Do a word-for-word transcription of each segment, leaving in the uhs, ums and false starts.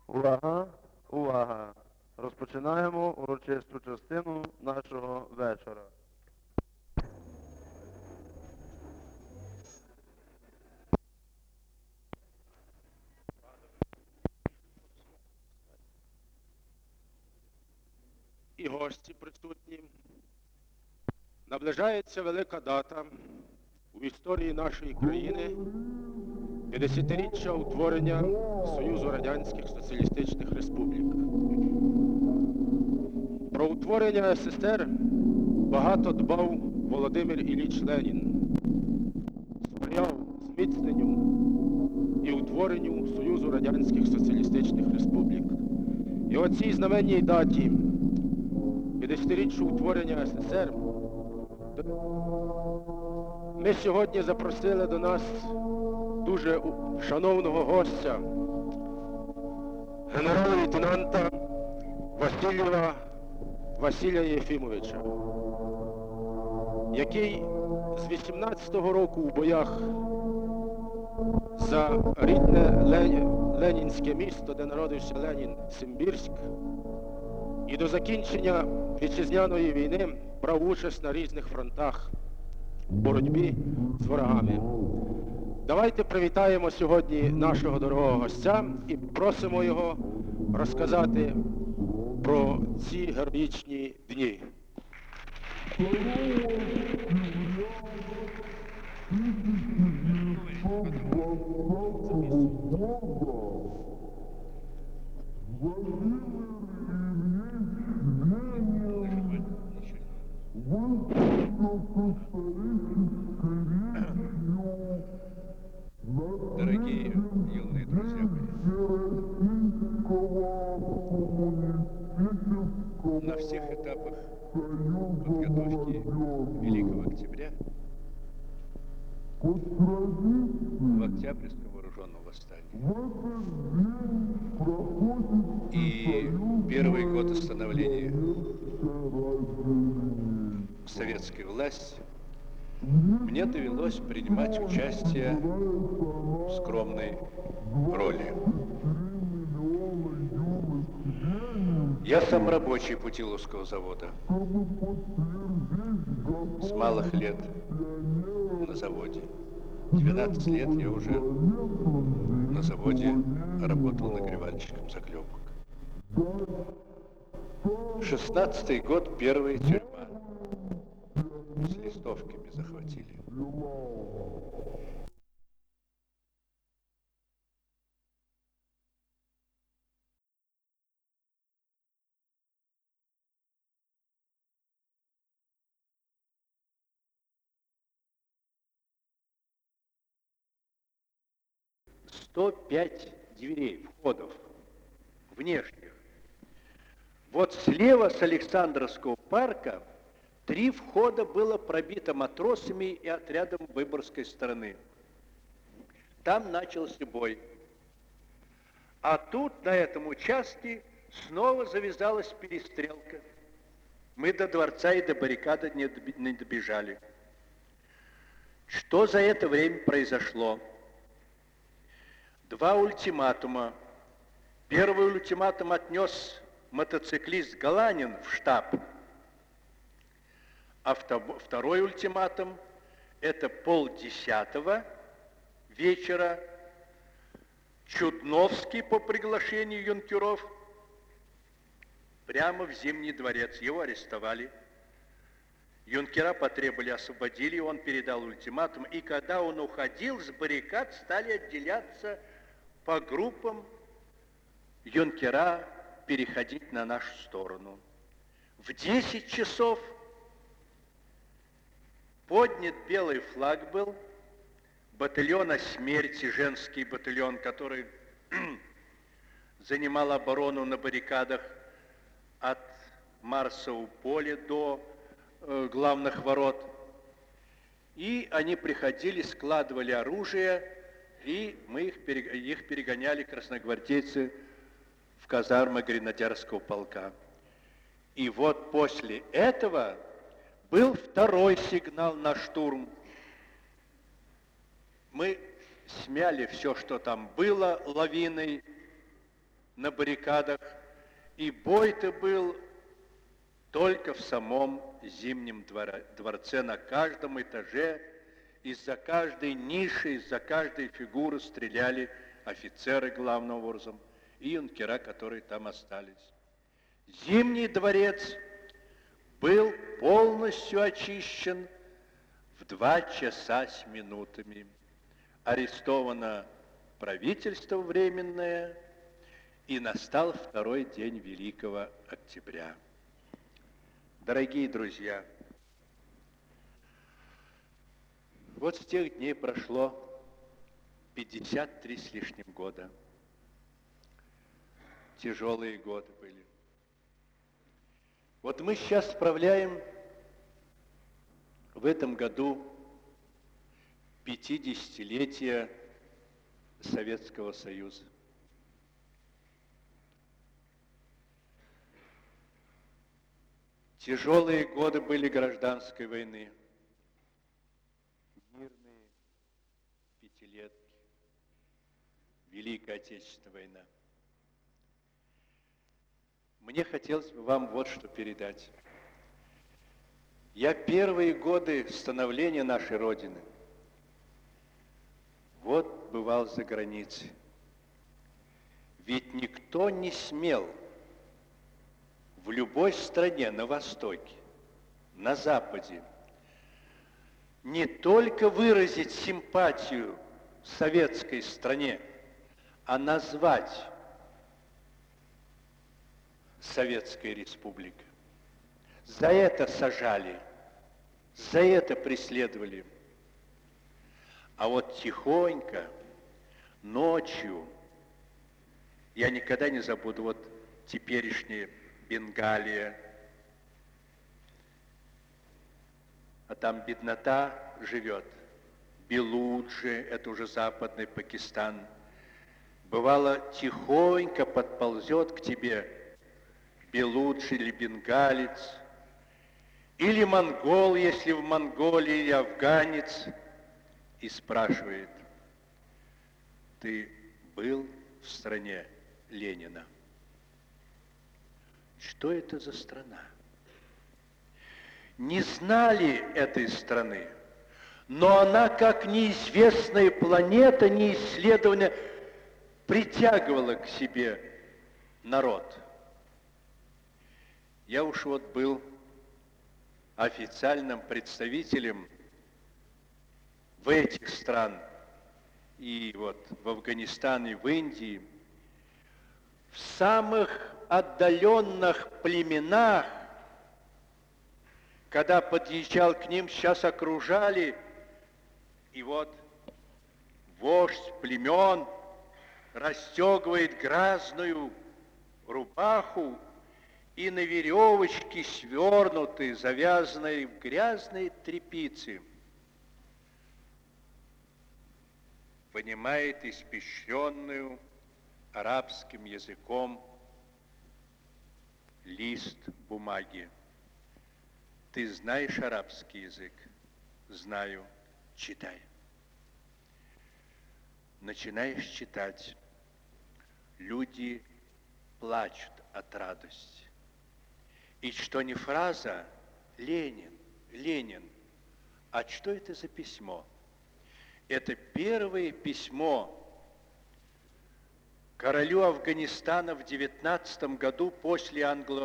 Увага, увага! Розпочинаємо урочисту частину нашого вечора. І гості присутні. Наближається велика дата у історії нашої країни – п'ятдесятиріччя утворення Союзу Радянських Соціалістичних Республік. Про утворення ес ес ер багато дбав Володимир Ілліч Ленін, сприяв зміцненню і утворенню Союзу Радянських Соціалістичних Республік. І о цій знаменній даті п'ятдесятиріччя утворення ес ес ер ми сьогодні запросили до нас дуже шановного гостя, генерал-лейтенанта Васильєва Василія Єфімовича, який з вісімнадцятого року у боях за рідне ленінське місто, де народився Ленін, Симбірськ, і до закінчення вітчизняної війни брав участь на різних фронтах в боротьбі з ворогами. Давайте привітаємо сьогодні нашого дорогого гостя і просимо його розказати про ці героїчні дні. Дорогие юные друзья мои, на всех этапах подготовки Великого Октября в Октябрьском вооруженном восстании и первый год установления советской власти мне довелось принимать участие в скромной роли. Я сам рабочий Путиловского завода. С малых лет на заводе. двенадцать лет я уже на заводе работал нагревальщиком заклепок. шестнадцатый год, первая тюрьма. С листовками захватили. сто пять дверей, входов, внешних. Вот слева с Александровского парка три входа было пробито матросами и отрядом Выборгской стороны. Там начался бой. А тут, на этом участке, снова завязалась перестрелка. Мы до дворца и до баррикады не добежали. Что за это время произошло? Два ультиматума. Первый ультиматум отнес мотоциклист Галанин в штаб. А второй ультиматум – это полдесятого вечера Чудновский по приглашению юнкеров прямо в Зимний дворец. Его арестовали. Юнкера потребовали, освободили, он передал ультиматум. И когда он уходил с баррикад, стали отделяться по группам юнкера переходить на нашу сторону. В десять часов поднят белый флаг был, батальона смерти, женский батальон, который занимал оборону на баррикадах от Марсового поля до э, главных ворот. И они приходили, складывали оружие, и мы их, их перегоняли, красногвардейцы, в казармы гренадерского полка. И вот после этого был второй сигнал на штурм. Мы смяли все, что там было, лавиной, на баррикадах, и бой-то был только в самом Зимнем дворце, на каждом этаже, из-за каждой ниши, из-за каждой фигуры стреляли офицеры главным образом и юнкера, которые там остались. Зимний дворец был полностью очищен в два часа с минутами. Арестовано правительство временное, и настал второй день Великого Октября. Дорогие друзья, вот с тех дней прошло пятьдесят три с лишним года. Тяжелые годы были. Вот мы сейчас справляем в этом году пятидесятилетие Советского Союза. Тяжелые годы были гражданской войны. Мирные пятилетки. Великая Отечественная война. Мне хотелось бы вам вот что передать. Я первые годы становления нашей Родины вот бывал за границей. Ведь никто не смел в любой стране на Востоке, на Западе не только выразить симпатию советской стране, а назвать Советская Республика. За это сажали, за это преследовали. А вот тихонько, ночью, я никогда не забуду, вот теперешняя Бенгалия, а там беднота живет. Белуджи, это уже западный Пакистан. Бывало, тихонько подползет к тебе белуджи или бенгалец, или монгол, если в Монголии, или афганец, и спрашивает: ты был в стране Ленина? Что это за страна? Не знали этой страны, но она, как неизвестная планета, неисследованная, притягивала к себе народ. Я уж вот был официальным представителем в этих странах, и вот в Афганистане, в Индии, в самых отдаленных племенах, когда подъезжал к ним, сейчас окружали, и вот вождь племен расстегивает грязную рубаху, и на веревочке свернутой, завязанной в грязные тряпицы, вынимает испещренную арабским языком лист бумаги. Ты знаешь арабский язык? Знаю. Читай. Начинаешь читать. Люди плачут от радости. И что не фраза «Ленин, Ленин», а что это за письмо? Это первое письмо королю Афганистана в девятнадцатом году после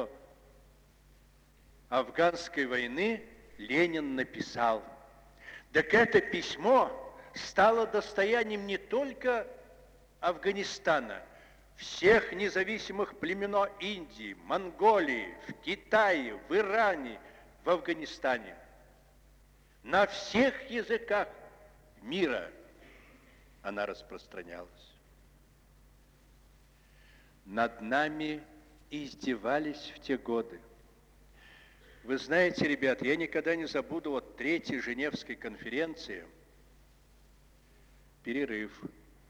англо-афганской войны Ленин написал. Так это письмо стало достоянием не только Афганистана, всех независимых племен Индии, Монголии, в Китае, в Иране, в Афганистане. На всех языках мира она распространялась. Над нами издевались в те годы. Вы знаете, ребята, я никогда не забуду вот третьей Женевской конференции, перерыв.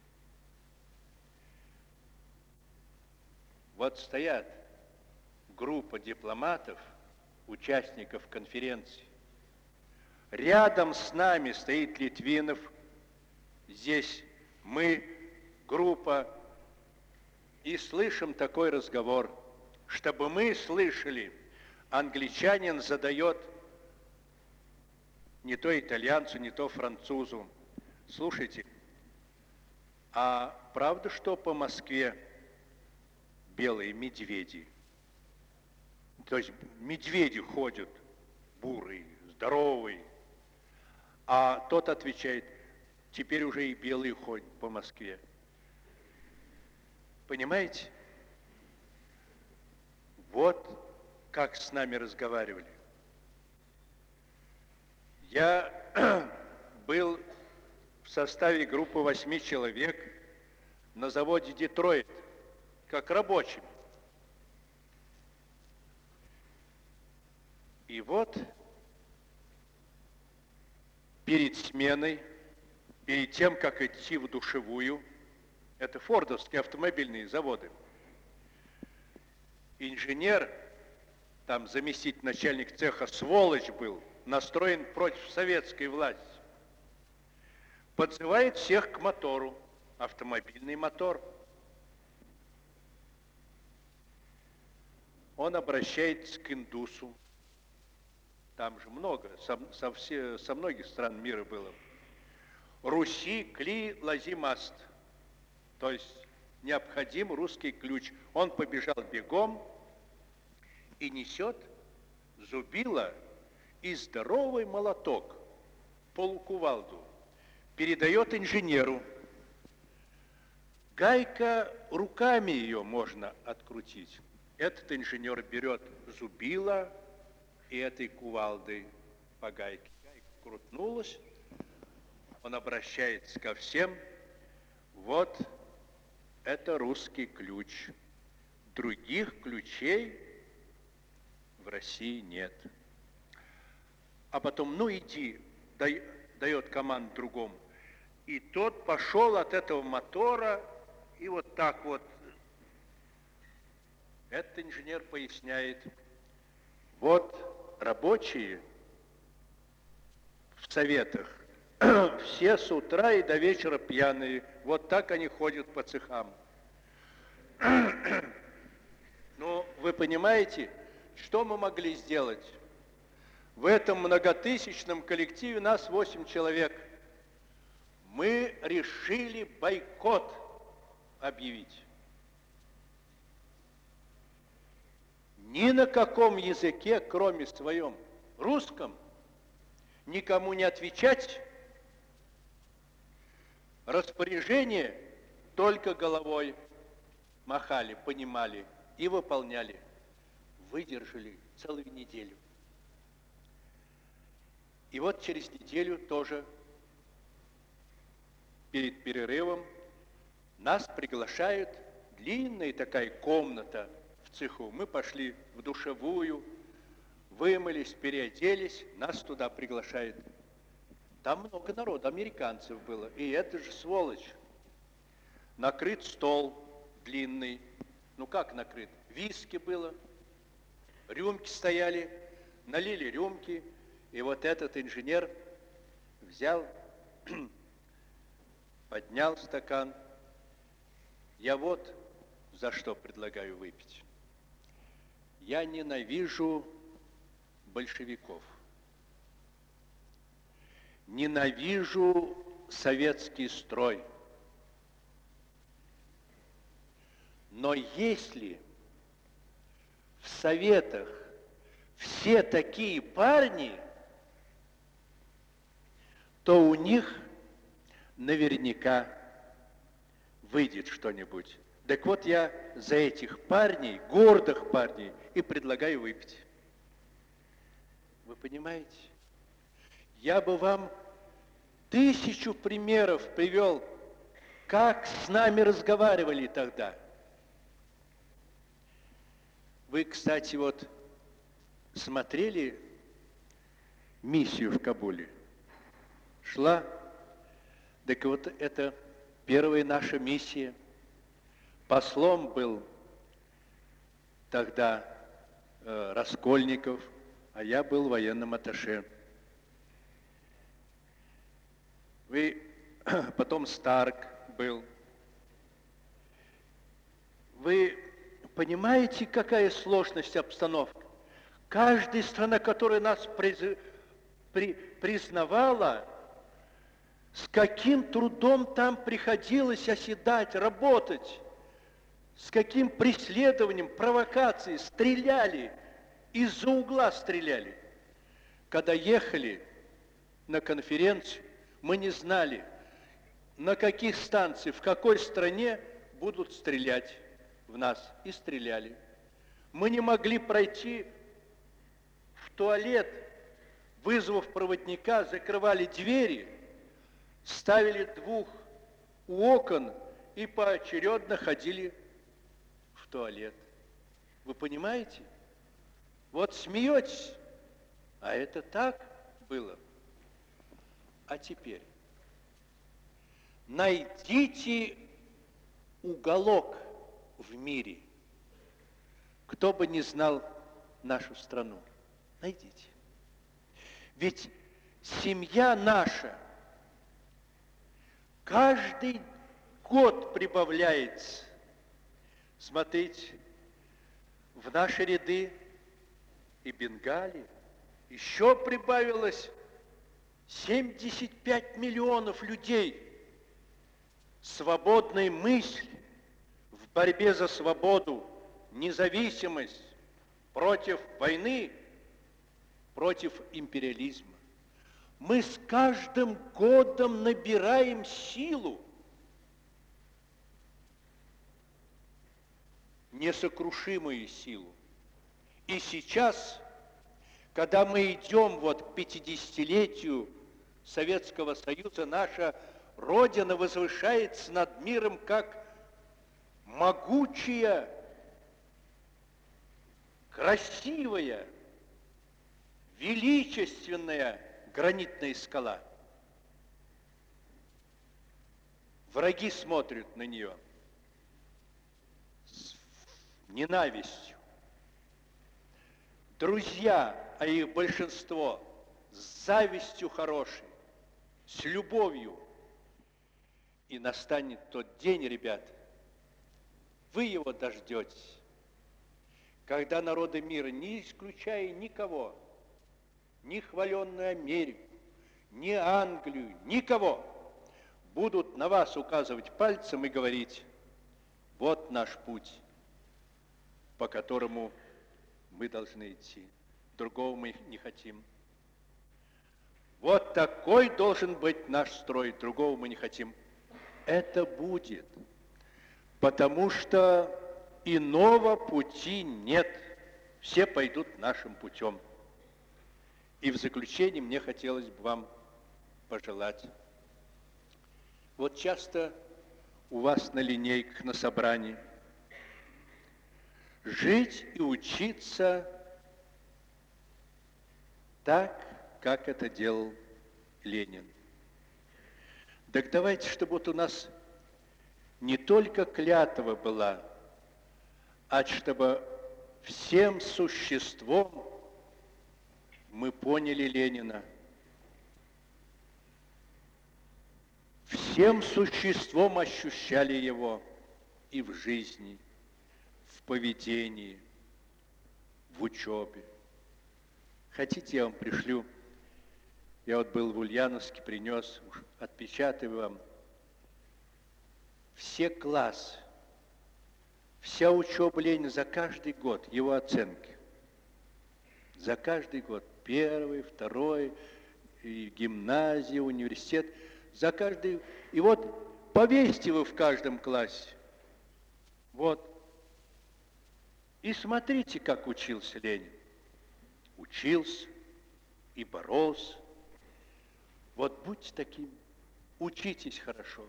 Вот стоят группа дипломатов, участников конференции. Рядом с нами стоит Литвинов. Здесь мы, группа и слышим такой разговор, чтобы мы слышали, англичанин задает не то итальянцу, не то французу: слушайте, а правда, что по Москве белые медведи? То есть медведи ходят, бурые, здоровые. А тот отвечает: теперь уже и белые ходят по Москве. Понимаете? Вот как с нами разговаривали. Я был в составе группы восьми человек на заводе «Детройт», как рабочим. И вот перед сменой, перед тем, как идти в душевую, это фордовские автомобильные заводы, инженер, там заместитель начальник цеха, сволочь был, настроен против советской власти, подзывает всех к мотору, автомобильный мотор. Он обращается к индусу, там же много, со, со, все, со многих стран мира было. Руси кли лазимаст, то есть необходим русский ключ. Он побежал бегом и несет зубило и здоровый молоток, полукувалду, передает инженеру. Гайка, руками ее можно открутить. Этот инженер берет зубило и этой кувалдой по гайке. Гайка крутнулась, он обращается ко всем: вот это русский ключ. Других ключей в России нет. А потом: ну иди, дай, дает команду другому. И тот пошел от этого мотора, и вот так вот. Этот инженер поясняет: вот рабочие в советах все с утра и до вечера пьяные, вот так они ходят по цехам. Ну, вы понимаете, что мы могли сделать? В этом многотысячном коллективе нас восемь человек. Мы решили бойкот объявить. Ни на каком языке, кроме своем русском, никому не отвечать. Распоряжение только головой махали, понимали и выполняли. Выдержали целую неделю. И вот через неделю тоже перед перерывом нас приглашают, длинная такая комната в цеху. Мы пошли в душевую, вымылись, переоделись, нас туда приглашают. Там много народу, американцев было. И это же сволочь. Накрыт стол длинный. Ну как накрыт? Виски было, рюмки стояли, налили рюмки. И вот этот инженер взял, поднял стакан. Я вот за что предлагаю выпить. Я ненавижу большевиков. Ненавижу советский строй. Но если в советах все такие парни, то у них наверняка выйдет что-нибудь. Так вот я за этих парней, гордых парней, и предлагаю выпить. Вы понимаете? Я бы вам тысячу примеров привел, как с нами разговаривали тогда. Вы, кстати, вот смотрели миссию в Кабуле? Шла? Так вот это первая наша миссия. Послом был тогда э, Раскольников, а я был военным атташе. Вы, потом Старк был. Вы понимаете, какая сложность обстановки? Каждая страна, которая нас приз- при- признавала, с каким трудом там приходилось оседать, работать, с каким преследованием, провокацией стреляли, из-за угла стреляли. Когда ехали на конференцию, мы не знали, на каких станциях, в какой стране будут стрелять в нас. И стреляли. Мы не могли пройти в туалет, вызвав проводника, закрывали двери, ставили двух у окон и поочередно ходили в туалет. Вы понимаете? Вот смеетесь, а это так было. А теперь найдите уголок в мире, кто бы не знал нашу страну. Найдите. Ведь семья наша каждый год прибавляется. Смотрите, в наши ряды и Бенгалия еще прибавилось семьдесят пять миллионов людей. Свободной мысли в борьбе за свободу, независимость, против войны, против империализма. Мы с каждым годом набираем силу. Несокрушимую силу. И сейчас, когда мы идем вот к пятидесятилетию Советского Союза, наша Родина возвышается над миром как могучая, красивая, величественная гранитная скала. Враги смотрят на нее с ненавистью. Друзья, а их большинство, с завистью хорошей, с любовью. И настанет тот день, ребят, вы его дождетесь, когда народы мира, не исключая никого, ни хваленную Америку, ни Англию, никого, будут на вас указывать пальцем и говорить: вот наш путь, по которому мы должны идти. Другого мы не хотим. Вот такой должен быть наш строй, другого мы не хотим. Это будет, потому что иного пути нет. Все пойдут нашим путем. И в заключение мне хотелось бы вам пожелать. Вот часто у вас на линейках, на собрании жить и учиться так, как это делал Ленин. Так давайте, чтобы вот у нас не только клятва была, а чтобы всем существом мы поняли Ленина. Всем существом ощущали его и в жизни, в поведении, в учебе. Хотите, я вам пришлю? Я вот был в Ульяновске, принес, уж отпечатаю вам. Все классы, вся учеба Ленина за каждый год, его оценки. За каждый год. Первый, второй, и гимназия, университет. За каждый... И вот повесьте вы в каждом классе. Вот. И смотрите, как учился Ленин. Учился и боролся. Вот будьте таким, учитесь хорошо.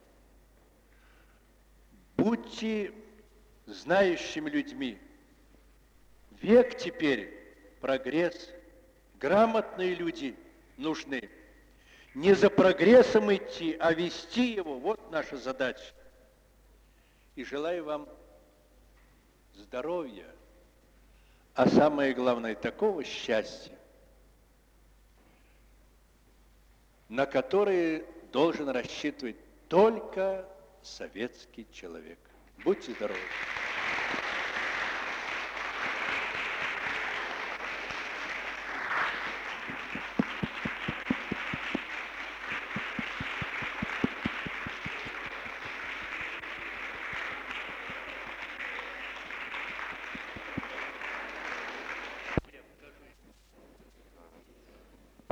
Будьте знающими людьми. Век теперь, прогресс, грамотные люди нужны. Не за прогрессом идти, а вести его, вот наша задача. И желаю вам здоровья, а самое главное, такого счастья, на которое должен рассчитывать только советский человек. Будьте здоровы!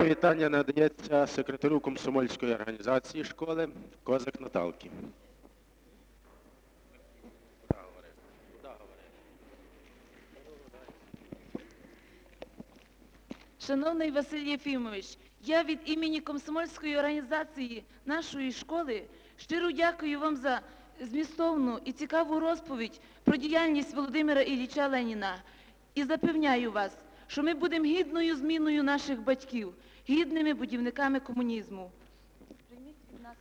вітання надається секретарю комсомольської організації школи Козак Наталки. Шановний Василь Єфімович, я від імені комсомольської організації нашої школи щиро дякую вам за змістовну і цікаву розповідь про діяльність Володимира Ілліча Леніна. І запевняю вас, що ми будемо гідною зміною наших батьків, гідними будівниками комунізму. Прийміть від нас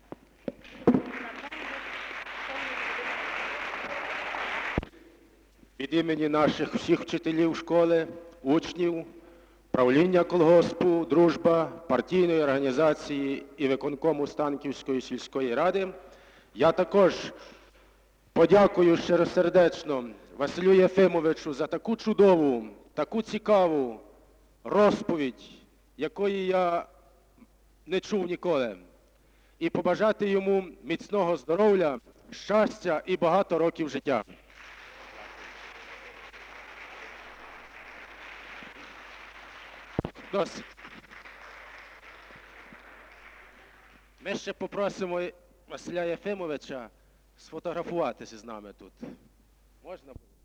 Від імені наших всіх вчителів школи, учнів, правління колгоспу, дружба, партійної організації і виконкому Станківської сільської ради я також подякую щиросердечно Василю Єфимовичу за таку чудову, таку цікаву розповідь, якої я не чув ніколи. І побажати йому міцного здоров'я, щастя і багато років життя. Досить. Ми ще попросимо Василя Єфимовича сфотографуватися з нами тут. Можна?